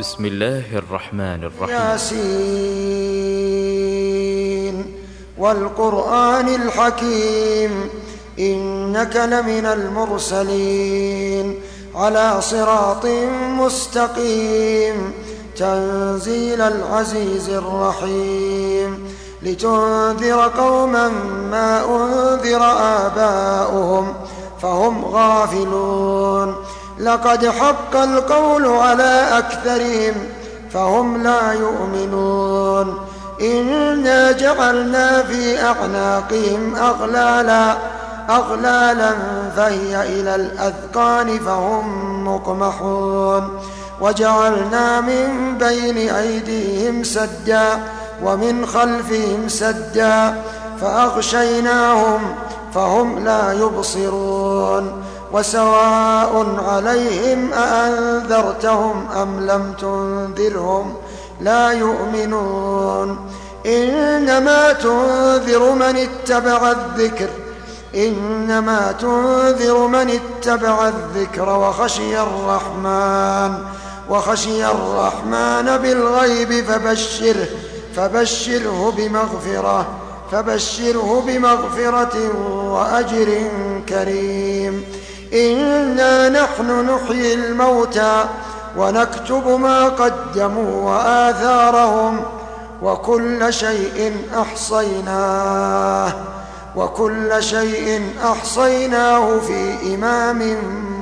بسم الله الرحمن الرحيم. ياسين والقرآن الحكيم إنك لمن المرسلين على صراط مستقيم تنزيل العزيز الرحيم لتنذر قوما ما أنذر آباؤهم فهم غافلون لقد حق القول على أكثرهم فهم لا يؤمنون إنا جعلنا في أعناقهم أغلالا فهي إلى الأذقان فهم مقمحون وجعلنا من بين أيديهم سدا ومن خلفهم سدا فأغشيناهم فهم لا يبصرون وسواء عليهم أأنذرتهم أم لم تنذرهم لا يؤمنون إنما تنذر من اتبع الذكر وخشي الرحمن بالغيب فبشره بمغفرة وأجر كريم إنا نحن نحيي الموتى ونكتب ما قدموا وآثارهم وكل شيء أحصيناه في إمام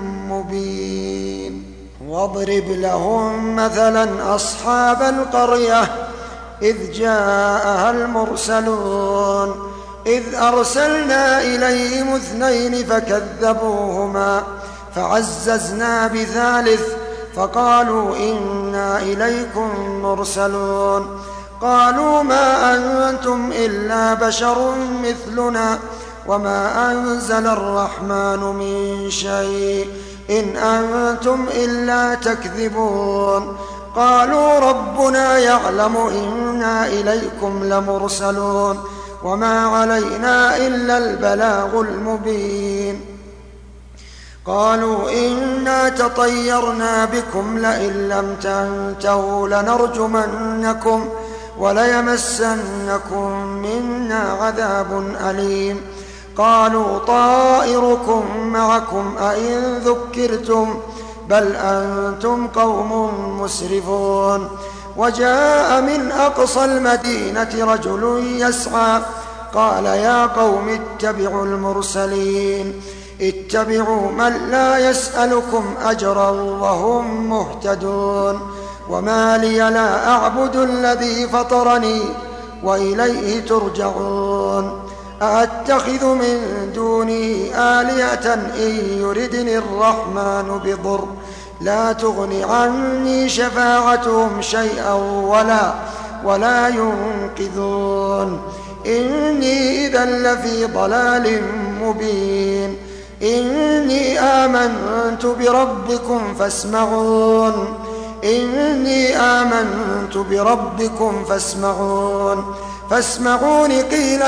مبين واضرب لهم مثلا أصحاب القرية إذ جاءها المرسلون إذ أرسلنا إليهم 2 فكذبوهما فعززنا ب3 فقالوا إنا إليكم مرسلون قالوا ما أنتم إلا بشر مثلنا وما أنزل الرحمن من شيء إن أنتم إلا تكذبون قالوا ربنا يعلم إنا إليكم لمرسلون وما علينا إلا البلاغ المبين قالوا إنا تطيرنا بكم لئن لم تنتهوا لنرجمنكم وليمسنكم منا عذاب أليم قالوا طائركم معكم أئن ذكرتم بل أنتم قوم مسرفون وجاء من أقصى المدينة رجل يسعى قال يا قوم اتبعوا المرسلين اتبعوا من لا يسألكم أجرا وهم مهتدون وما لي لا أعبد الذي فطرني وإليه ترجعون أأتخذ من دونه آلهة إن يردني الرحمن بضر لا تغن عني شفاعتهم شيئا ولا ينقذون إني إذا لفيضلال مبين إني آمنت بربكم فاسمعون قيل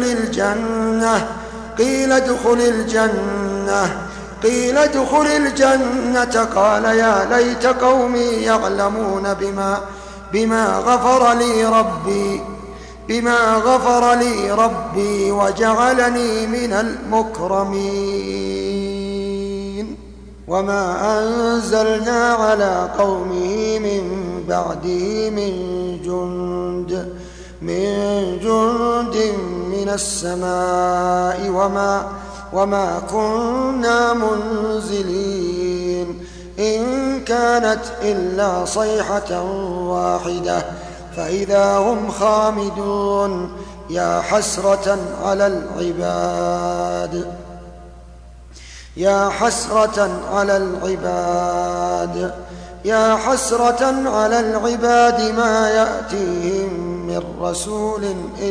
ادخل الجنة قال يا ليت قومي يعلمون بما غفر لي ربي وجعلني من المكرمين وما أنزلنا على قومه من بعده من جند من السماء وما كنا منزلين إن كانت إلا صيحة واحدة فإذا هم خامدون يا حسرة على العباد ما يأتيهم من رسول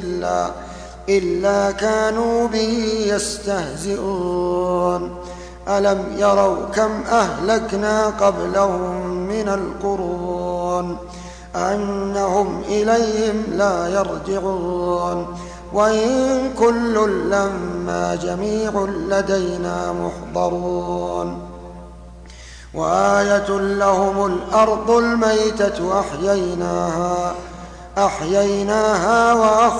إلا كانوا به يستهزئون ألم يروا كم أهلكنا قبلهم من القرون أنهم إليهم لا يرجعون وإن كل لما جميع لدينا محضرون وآية لهم الأرض الميتة أحييناها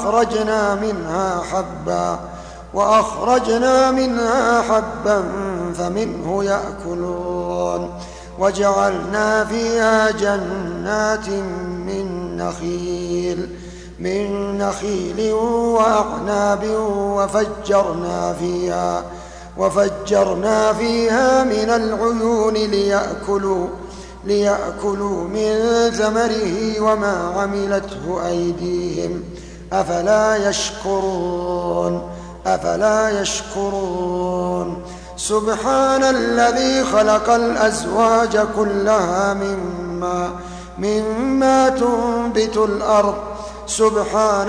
وأخرجنا منها حبا فمنه يأكلون وجعلنا فيها جنات من نخيل وأعناب وفجرنا فيها من العيون ليأكلوا من ثمره وما عملته أيديهم أفلا يشكرون سبحان الذي خلق الأزواج كلها مما تنبت الأرض سبحان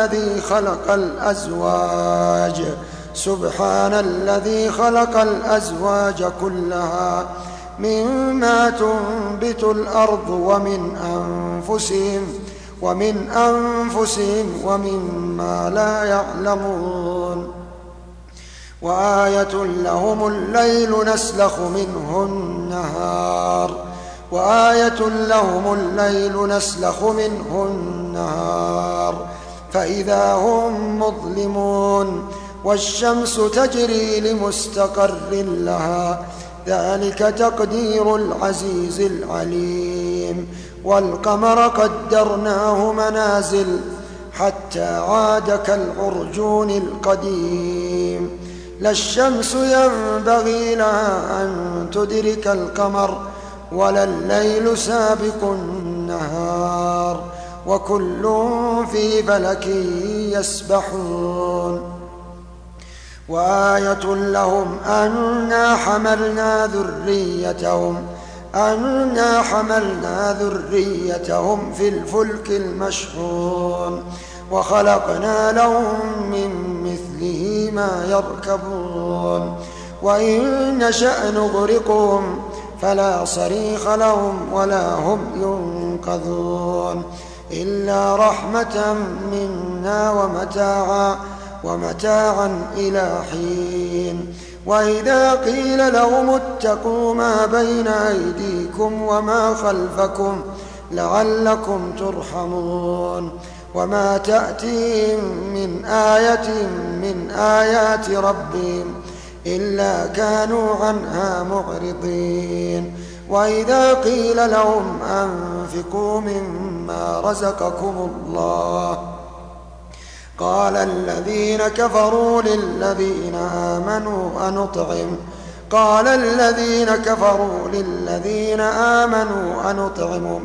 الذي خلق الأزواج كلها مما تنبت الأرض ومن أنفسهم ومما لا يعلمون وآية لهم الليل نسلخ منه النهار فإذا هم مظلمون والشمس تجري لمستقر لها ذلك تقدير العزيز العليم والقمر قدرناه منازل حتى عاد كالعرجون القديم لا الشمس ينبغي لها أن تدرك القمر ولا الليل سابق النهار وكل في فلك يسبحون وآية لهم أنا حملنا ذريتهم في الفلك المشحون وخلقنا لهم من مثله ما يركبون وإن نشأ نغرقهم فلا صريخ لهم ولا هم ينقذون إلا رحمة منا ومتاعا إلى حين وإذا قيل لهم اتقوا ما بين أيديكم وما خلفكم لعلكم ترحمون وما تأتيهم من آية من آيات ربهم إلا كانوا عنها معرضين وإذا قيل لهم أنفقوا مما رزقكم الله قال الذين كفروا للذين آمنوا أنطعم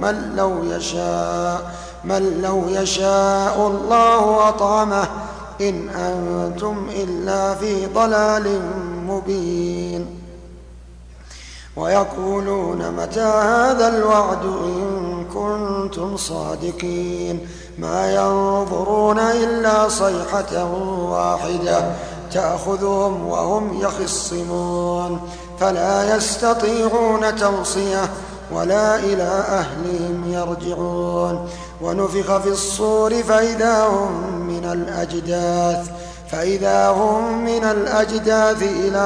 من لو يشاء الله أطعمه إن أنتم إلا في ضلال مبين ويقولون متى هذا الوعد إن كنتم صادقين ما ينظرون إلا صيحة واحدة تأخذهم وهم يخصمون فلا يستطيعون توصية ولا إلى أهلهم يرجعون ونفخ في الصور فإذا هم من الأجداث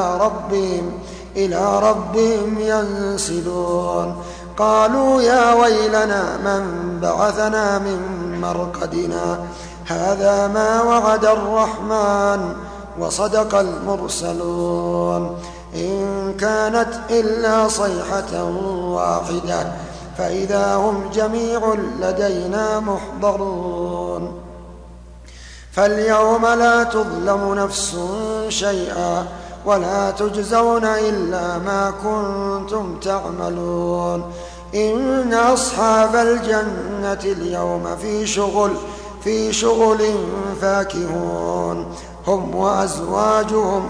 إلى ربهم ينسلون قالوا يا ويلنا من بعثنا من مرقدنا هذا ما وعد الرحمن وصدق المرسلون إن كانت إلا صيحة واحدة فإذا هم جميع لدينا محضرون فاليوم لا تظلم نفس شيئا ولا تجزون إلا ما كنتم تعملون إن أصحاب الجنة اليوم في شغل فاكهون هم وأزواجهم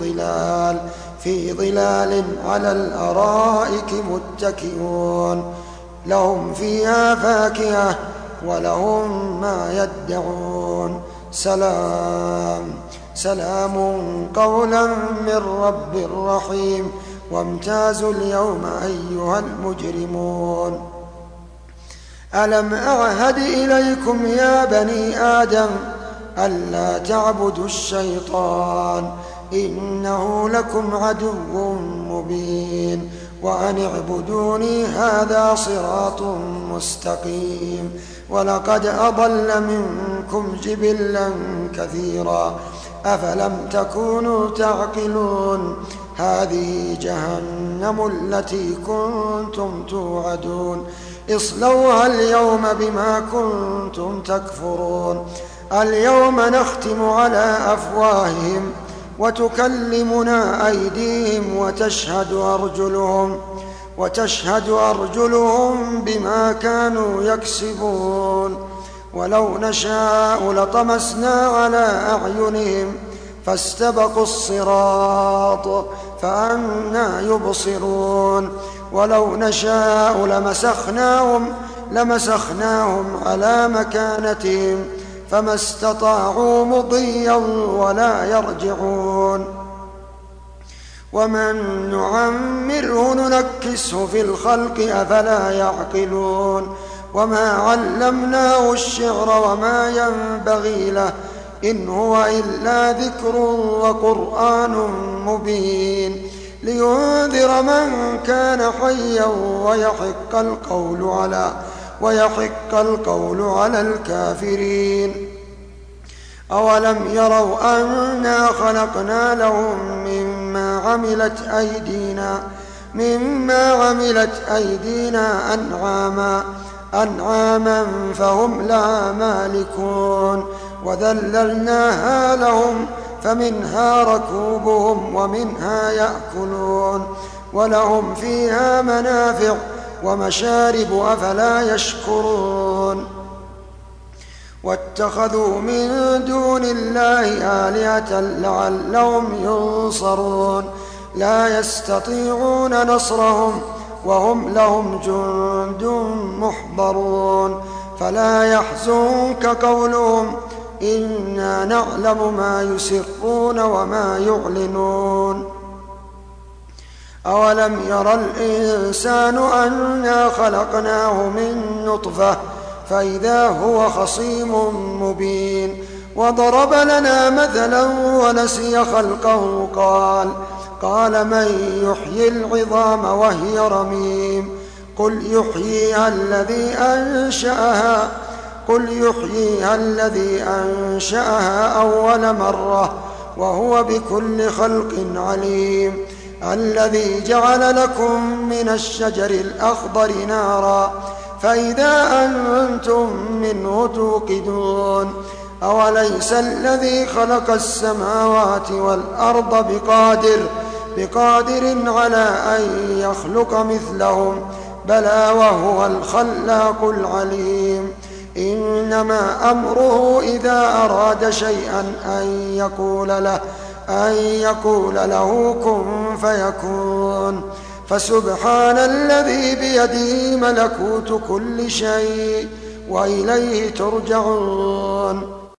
في ظلال على الأرائك متكئون لهم فيها فاكهة ولهم ما يدعون سلام قولا من رب رحيم وامتازوا اليوم أيها المجرمون ألم أعهد إليكم يا بني آدم ألا تعبدوا الشيطان إنه لكم عدو مبين وأن اعبدوني هذا صراط مستقيم. ولقد أضل منكم جبلا كثيرا أفلم تكونوا تعقلون. هذه جهنم التي كنتم توعدون اصلوها اليوم بما كنتم تكفرون. اليوم نختم على أفواههم وتكلمنا أيديهم وتشهد أرجلهم بما كانوا يكسبون. ولو نشاء لطمسنا على أعينهم فاستبقوا الصراط فأنى يبصرون. ولو نشاء لمسخناهم على مكانتهم فما استطاعوا مضيا ولا يرجعون. ومن نعمره ننكسه في الخلق أفلا يعقلون. وما علمناه الشعر وما ينبغي له إن هو إلا ذكر وقرآن مبين لينذر من كان حيا ويحق القول على الكافرين. أولم يروا أنا خلقنا لهم مما عملت أيدينا أنعاما فهم لها مالكون. وذللناها لهم فمنها ركوبهم ومنها يأكلون ولهم فيها منافع ومشارب أفلا يشكرون. واتخذوا من دون الله آلهة لعلهم ينصرون لا يستطيعون نصرهم وهم لهم جند محضرون. فلا يحزنك قولهم إنا نعلم ما يسرون وما يعلنون. أولم يرى الإنسان أنا خلقناه من نطفة فإذا هو خصيم مبين. وضرب لنا مثلا ونسي خلقه قال من يحيي العظام وهي رميم قل يحييها الذي أنشأها أول مرة وهو بكل خلق عليم. الذي جعل لكم من الشجر الأخضر نارا فإذا أنتم منه توقدون. أوليس الذي خلق السماوات والأرض بقادر على أن يخلق مثلهم بلى وهو الخلاق العليم. إنما أمره إذا أراد شيئا أن يقول له كن فيكون. فسبحان الذي بيده ملكوت كل شيء وإليه ترجعون.